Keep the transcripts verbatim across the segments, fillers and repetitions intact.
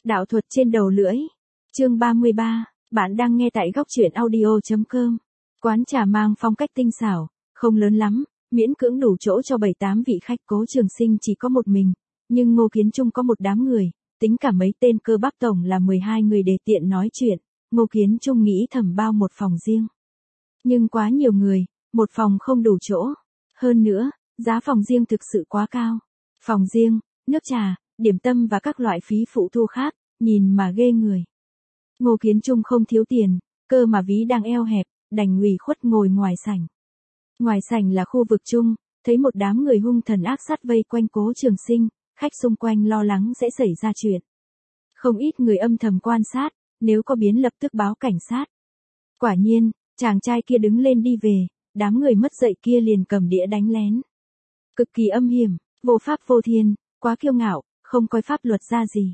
Đạo thuật trên đầu lưỡi. Chương ba mươi ba, bạn đang nghe tại góc truyện audio chấm com. Quán trà mang phong cách tinh xảo, không lớn lắm, miễn cưỡng đủ chỗ cho bảy tám vị khách. Cố Trường Sinh chỉ có một mình, nhưng Ngô Kiến Trung có một đám người, tính cả mấy tên cơ bắp tổng là mười hai người để tiện nói chuyện. Ngô Kiến Trung nghĩ thầm bao một phòng riêng. Nhưng quá nhiều người, một phòng không đủ chỗ. Hơn nữa, giá phòng riêng thực sự quá cao. Phòng riêng, nước trà, điểm tâm và các loại phí phụ thu khác, nhìn mà ghê người. Ngô Kiến Trung không thiếu tiền, cơ mà ví đang eo hẹp, đành ủy khuất ngồi ngoài sảnh. Ngoài sảnh là khu vực chung, thấy một đám người hung thần ác sát vây quanh Cố Trường Sinh, khách xung quanh lo lắng sẽ xảy ra chuyện. Không ít người âm thầm quan sát, nếu có biến lập tức báo cảnh sát. Quả nhiên, chàng trai kia đứng lên đi về, đám người mất dạy kia liền cầm đĩa đánh lén. Cực kỳ âm hiểm, vô pháp vô thiên, quá kiêu ngạo, không coi pháp luật ra gì.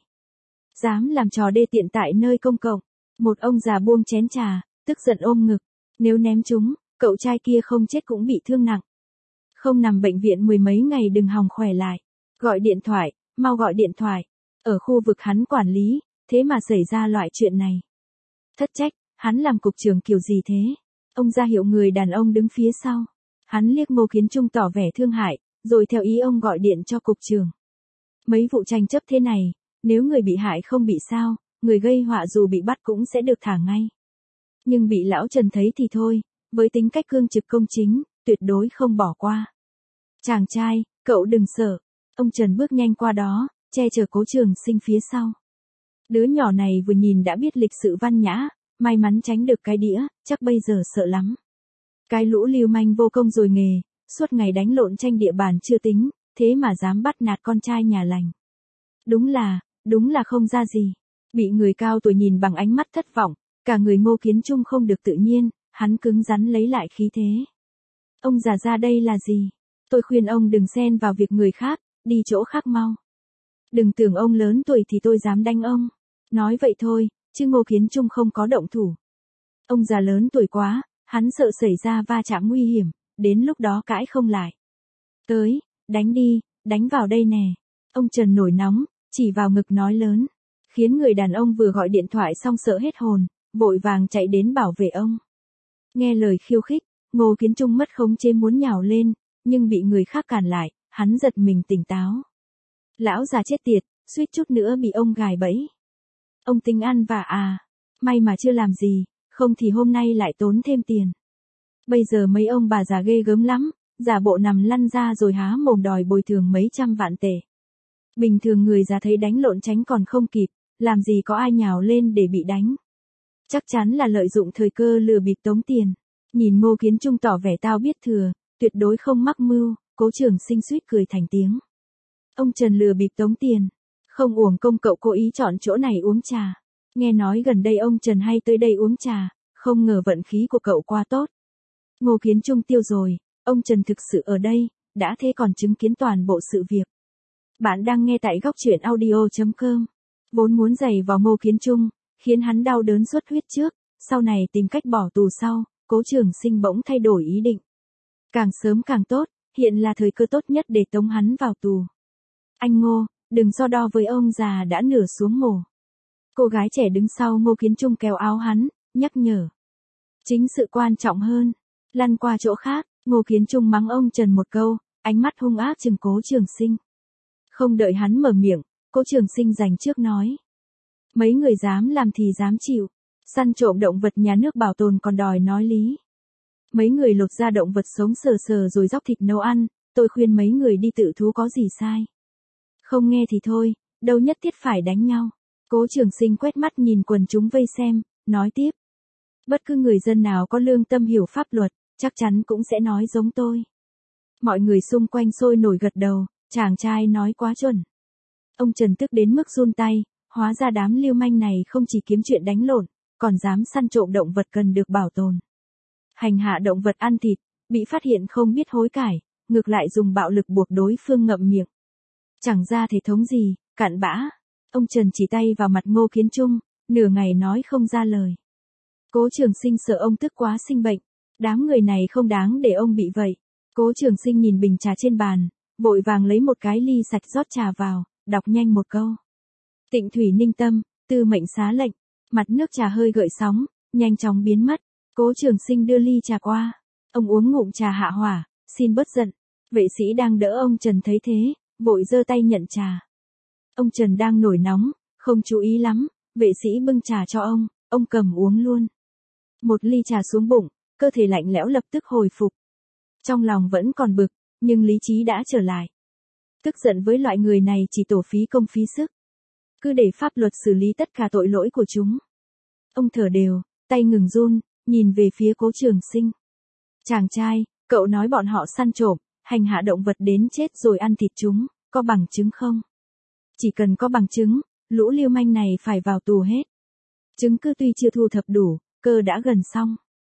Dám làm trò đê tiện tại nơi công cộng. Một ông già buông chén trà, tức giận ôm ngực. Nếu ném chúng, cậu trai kia không chết cũng bị thương nặng. Không nằm bệnh viện mười mấy ngày đừng hòng khỏe lại. Gọi điện thoại, mau gọi điện thoại. Ở khu vực hắn quản lý, thế mà xảy ra loại chuyện này. Thất trách, hắn làm cục trưởng kiểu gì thế? Ông ra hiệu người đàn ông đứng phía sau. Hắn liếc Ngô Kiến Trung tỏ vẻ thương hại, rồi theo ý ông gọi điện cho cục trưởng. Mấy vụ tranh chấp thế này, nếu người bị hại không bị sao, người gây họa dù bị bắt cũng sẽ được thả ngay. Nhưng bị lão Trần thấy thì thôi, với tính cách cương trực công chính, tuyệt đối không bỏ qua. Chàng trai, cậu đừng sợ. Ông Trần bước nhanh qua đó, che chở Cố Trường Sinh phía sau. Đứa nhỏ này vừa nhìn đã biết lịch sự văn nhã, may mắn tránh được cái đĩa, chắc bây giờ sợ lắm. Cái lũ lưu manh vô công rồi nghề, suốt ngày đánh lộn tranh địa bàn chưa tính, thế mà dám bắt nạt con trai nhà lành. Đúng là, đúng là không ra gì. Bị người cao tuổi nhìn bằng ánh mắt thất vọng, cả người Ngô Kiến Trung không được tự nhiên, hắn cứng rắn lấy lại khí thế. Ông già ra đây là gì? Tôi khuyên ông đừng xen vào việc người khác, đi chỗ khác mau. Đừng tưởng ông lớn tuổi thì tôi dám đánh ông. Nói vậy thôi, chứ Ngô Kiến Trung không có động thủ. Ông già lớn tuổi quá, hắn sợ xảy ra va chạm nguy hiểm, đến lúc đó cãi không lại. Tới, đánh đi, đánh vào đây nè. Ông Trần nổi nóng, chỉ vào ngực nói lớn, khiến người đàn ông vừa gọi điện thoại xong sợ hết hồn, vội vàng chạy đến bảo vệ ông. Nghe lời khiêu khích, Ngô Kiến Trung mất khống chế muốn nhào lên, nhưng bị người khác cản lại, hắn giật mình tỉnh táo. Lão già chết tiệt, suýt chút nữa bị ông gài bẫy. Ông tính ăn vạ à, may mà chưa làm gì, không thì hôm nay lại tốn thêm tiền. Bây giờ mấy ông bà già ghê gớm lắm, giả bộ nằm lăn ra rồi há mồm đòi bồi thường mấy trăm vạn tệ. Bình thường người già thấy đánh lộn tránh còn không kịp, làm gì có ai nhào lên để bị đánh. Chắc chắn là lợi dụng thời cơ lừa bịp tống tiền. Nhìn Ngô Kiến Trung tỏ vẻ tao biết thừa, tuyệt đối không mắc mưu, Cố Trường Sinh suýt cười thành tiếng. Ông Trần lừa bịp tống tiền, không uổng công cậu cố ý chọn chỗ này uống trà. Nghe nói gần đây ông Trần hay tới đây uống trà, không ngờ vận khí của cậu quá tốt. Ngô Kiến Trung tiêu rồi, ông Trần thực sự ở đây, đã thế còn chứng kiến toàn bộ sự việc. Bạn đang nghe tại góc truyện audio chấm com. Vốn muốn giày vào Ngô Kiến Trung, khiến hắn đau đớn xuất huyết trước, sau này tìm cách bỏ tù sau, Cố Trường Sinh bỗng thay đổi ý định. Càng sớm càng tốt, hiện là thời cơ tốt nhất để tống hắn vào tù. Anh Ngô, đừng so đo với ông già đã nửa xuống mồ. Cô gái trẻ đứng sau Ngô Kiến Trung kéo áo hắn, nhắc nhở. Chính sự quan trọng hơn. Lăn qua chỗ khác, Ngô Kiến Trung mắng ông Trần một câu, ánh mắt hung ác trừng Cố Trường Sinh. Không đợi hắn mở miệng, Cố Trường Sinh giành trước nói. Mấy người dám làm thì dám chịu. Săn trộm động vật nhà nước bảo tồn còn đòi nói lý. Mấy người lột da động vật sống sờ sờ rồi róc thịt nấu ăn, tôi khuyên mấy người đi tự thú có gì sai. Không nghe thì thôi, đâu nhất thiết phải đánh nhau. Cố Trường Sinh quét mắt nhìn quần chúng vây xem, nói tiếp. Bất cứ người dân nào có lương tâm hiểu pháp luật, chắc chắn cũng sẽ nói giống tôi. Mọi người xung quanh sôi nổi gật đầu, chàng trai nói quá chuẩn. Ông Trần tức đến mức run tay, hóa ra đám lưu manh này không chỉ kiếm chuyện đánh lộn, còn dám săn trộm động vật cần được bảo tồn. Hành hạ động vật ăn thịt, bị phát hiện không biết hối cải, ngược lại dùng bạo lực buộc đối phương ngậm miệng. Chẳng ra thể thống gì, cặn bã. Ông Trần chỉ tay vào mặt Ngô Kiến Trung, nửa ngày nói không ra lời. Cố Trường Sinh sợ ông tức quá sinh bệnh, đám người này không đáng để ông bị vậy. Cố Trường Sinh nhìn bình trà trên bàn, vội vàng lấy một cái ly sạch rót trà vào, đọc nhanh một câu. Tịnh thủy ninh tâm, tư mệnh xá lệnh. Mặt nước trà hơi gợn sóng, nhanh chóng biến mất. Cố Trường Sinh đưa ly trà qua. Ông uống ngụm trà hạ hỏa, xin bớt giận. Vệ sĩ đang đỡ ông Trần thấy thế, vội giơ tay nhận trà. Ông Trần đang nổi nóng, không chú ý lắm, vệ sĩ bưng trà cho ông, ông cầm uống luôn. Một ly trà xuống bụng, cơ thể lạnh lẽo lập tức hồi phục. Trong lòng vẫn còn bực, nhưng lý trí đã trở lại. Tức giận với loại người này chỉ tổ phí công phí sức. Cứ để pháp luật xử lý tất cả tội lỗi của chúng. Ông thở đều, tay ngừng run, nhìn về phía Cố Trường Sinh. Chàng trai, cậu nói bọn họ săn trộm, hành hạ động vật đến chết rồi ăn thịt chúng, có bằng chứng không? Chỉ cần có bằng chứng, lũ lưu manh này phải vào tù hết. Chứng cứ tuy chưa thu thập đủ, cơ đã gần xong.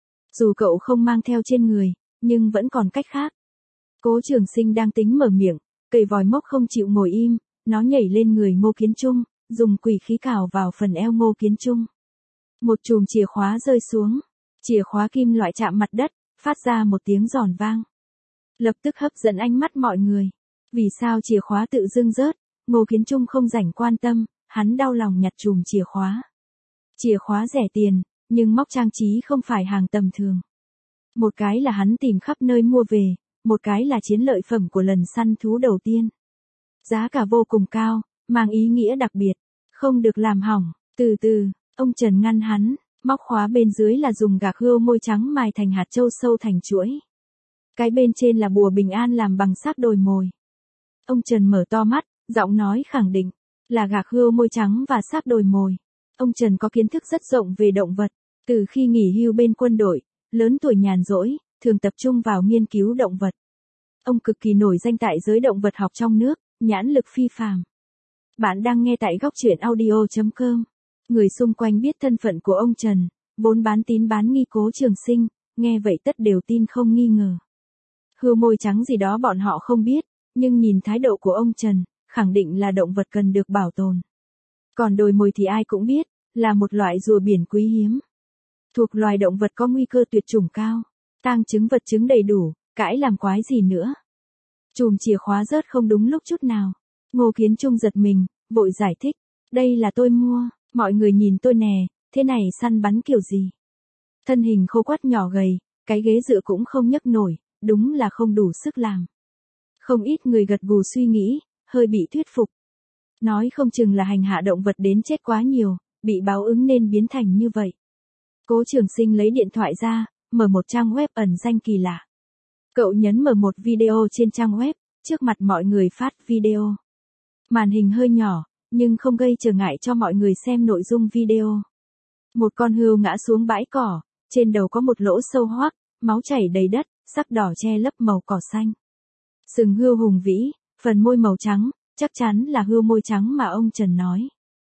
Dù cậu không mang theo trên người, nhưng vẫn còn cách khác. Cố Trường Sinh đang tính mở miệng, cây vòi mốc không chịu ngồi im, nó nhảy lên người Ngô Kiến Trung, dùng quỷ khí cào vào phần eo Ngô Kiến Trung. Một chùm chìa khóa rơi xuống, chìa khóa kim loại chạm mặt đất, phát ra một tiếng giòn vang. Lập tức hấp dẫn ánh mắt mọi người. Vì sao chìa khóa tự dưng rớt? Ngô Kiến Trung không rảnh quan tâm, hắn đau lòng nhặt chùm chìa khóa. Chìa khóa rẻ tiền, nhưng móc trang trí không phải hàng tầm thường. Một cái là hắn tìm khắp nơi mua về, một cái là chiến lợi phẩm của lần săn thú đầu tiên. Giá cả vô cùng cao, mang ý nghĩa đặc biệt, không được làm hỏng. Từ từ, ông Trần ngăn hắn, móc khóa bên dưới là dùng gạc hươu môi trắng mài thành hạt châu sâu thành chuỗi. Cái bên trên là bùa bình an làm bằng xác đồi mồi. Ông Trần mở to mắt, giọng nói khẳng định, là gạc hươu môi trắng và xác đồi mồi. Ông Trần có kiến thức rất rộng về động vật, từ khi nghỉ hưu bên quân đội, lớn tuổi nhàn rỗi, thường tập trung vào nghiên cứu động vật. Ông cực kỳ nổi danh tại giới động vật học trong nước, nhãn lực phi phàm. Bạn đang nghe tại góc truyện audio chấm com. Người xung quanh biết thân phận của ông Trần, vốn bán tín bán nghi Cố Trường Sinh, nghe vậy tất đều tin không nghi ngờ. Hươu môi trắng gì đó bọn họ không biết, nhưng nhìn thái độ của ông Trần, khẳng định là động vật cần được bảo tồn. Còn đồi mồi thì ai cũng biết, là một loại rùa biển quý hiếm. Thuộc loài động vật có nguy cơ tuyệt chủng cao, tang chứng vật chứng đầy đủ, cãi làm quái gì nữa. Chùm chìa khóa rớt không đúng lúc chút nào. Ngô Kiến Trung giật mình, vội giải thích, đây là tôi mua, mọi người nhìn tôi nè, thế này săn bắn kiểu gì. Thân hình khô quắt nhỏ gầy, cái ghế dựa cũng không nhấc nổi, đúng là không đủ sức làm. Không ít người gật gù suy nghĩ, hơi bị thuyết phục. Nói không chừng là hành hạ động vật đến chết quá nhiều, bị báo ứng nên biến thành như vậy. Cố Trường Sinh lấy điện thoại ra, mở một trang web ẩn danh kỳ lạ. Cậu nhấn mở một video trên trang web, trước mặt mọi người phát video. Màn hình hơi nhỏ, nhưng không gây trở ngại cho mọi người xem nội dung video. Một con hươu ngã xuống bãi cỏ, trên đầu có một lỗ sâu hoác, máu chảy đầy đất, sắc đỏ che lấp màu cỏ xanh. Sừng hươu hùng vĩ, phần môi màu trắng, chắc chắn là hươu môi trắng mà ông Trần nói.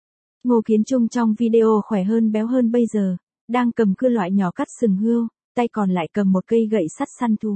Ngô Kiến Trung trong video khỏe hơn béo hơn bây giờ, đang cầm cưa loại nhỏ cắt sừng hươu, tay còn lại cầm một cây gậy sắt săn thú.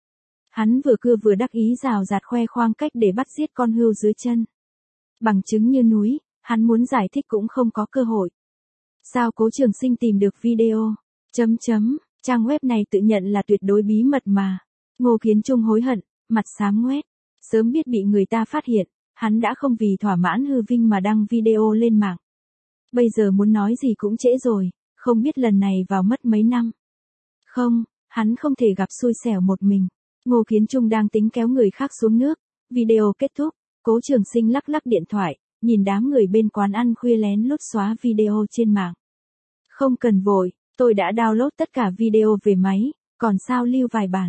Hắn vừa cưa vừa đắc ý rào rạt khoe khoang cách để bắt giết con hươu dưới chân. Bằng chứng như núi, hắn muốn giải thích cũng không có cơ hội. Sao Cố Trường Sinh tìm được video? Chấm chấm, trang web này tự nhận là tuyệt đối bí mật mà. Ngô Kiến Trung hối hận, mặt xám ngoét. Sớm biết bị người ta phát hiện, hắn đã không vì thỏa mãn hư vinh mà đăng video lên mạng. Bây giờ muốn nói gì cũng trễ rồi, không biết lần này vào mất mấy năm. Không, hắn không thể gặp xui xẻo một mình. Ngô Kiến Trung đang tính kéo người khác xuống nước. Video kết thúc, Cố Trường Sinh lắc lắc điện thoại, nhìn đám người bên quán ăn khuya lén lút xóa video trên mạng. Không cần vội, tôi đã download tất cả video về máy, còn sao lưu vài bản.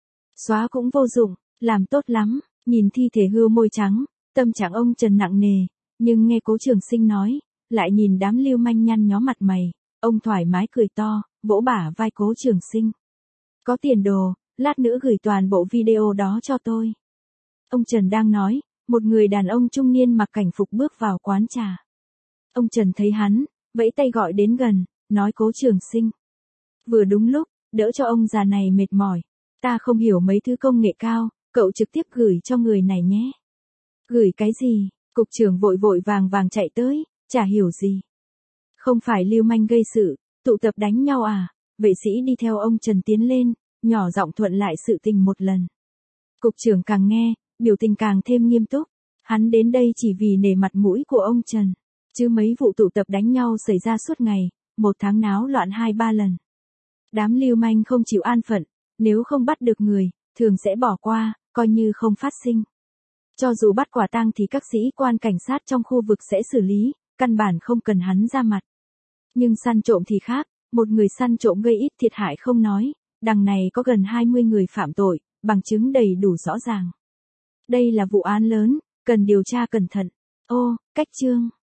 Xóa cũng vô dụng, làm tốt lắm. Nhìn thi thể hươu môi trắng, tâm trạng ông Trần nặng nề, nhưng nghe Cố Trường Sinh nói, lại nhìn đám lưu manh nhăn nhó mặt mày, ông thoải mái cười to, vỗ bả vai Cố Trường Sinh. Có tiền đồ, lát nữa gửi toàn bộ video đó cho tôi. Ông Trần đang nói, một người đàn ông trung niên mặc cảnh phục bước vào quán trà. Ông Trần thấy hắn, vẫy tay gọi đến gần, nói Cố Trường Sinh. Vừa đúng lúc, đỡ cho ông già này mệt mỏi. Ta không hiểu mấy thứ công nghệ cao, cậu trực tiếp gửi cho người này nhé. Gửi cái gì? Cục trưởng vội vội vàng vàng chạy tới, chả hiểu gì. Không phải lưu manh gây sự, tụ tập đánh nhau à? Vệ sĩ đi theo ông Trần tiến lên, nhỏ giọng thuận lại sự tình một lần. Cục trưởng càng nghe, biểu tình càng thêm nghiêm túc. Hắn đến đây chỉ vì nể mặt mũi của ông Trần. Chứ mấy vụ tụ tập đánh nhau xảy ra suốt ngày, một tháng náo loạn hai ba lần. Đám lưu manh không chịu an phận, nếu không bắt được người, thường sẽ bỏ qua, coi như không phát sinh. Cho dù bắt quả tang thì các sĩ quan cảnh sát trong khu vực sẽ xử lý, căn bản không cần hắn ra mặt. Nhưng săn trộm thì khác, một người săn trộm gây ít thiệt hại không nói, đằng này có gần hai mươi người phạm tội, bằng chứng đầy đủ rõ ràng. Đây là vụ án lớn, cần điều tra cẩn thận. Ô, cách chương.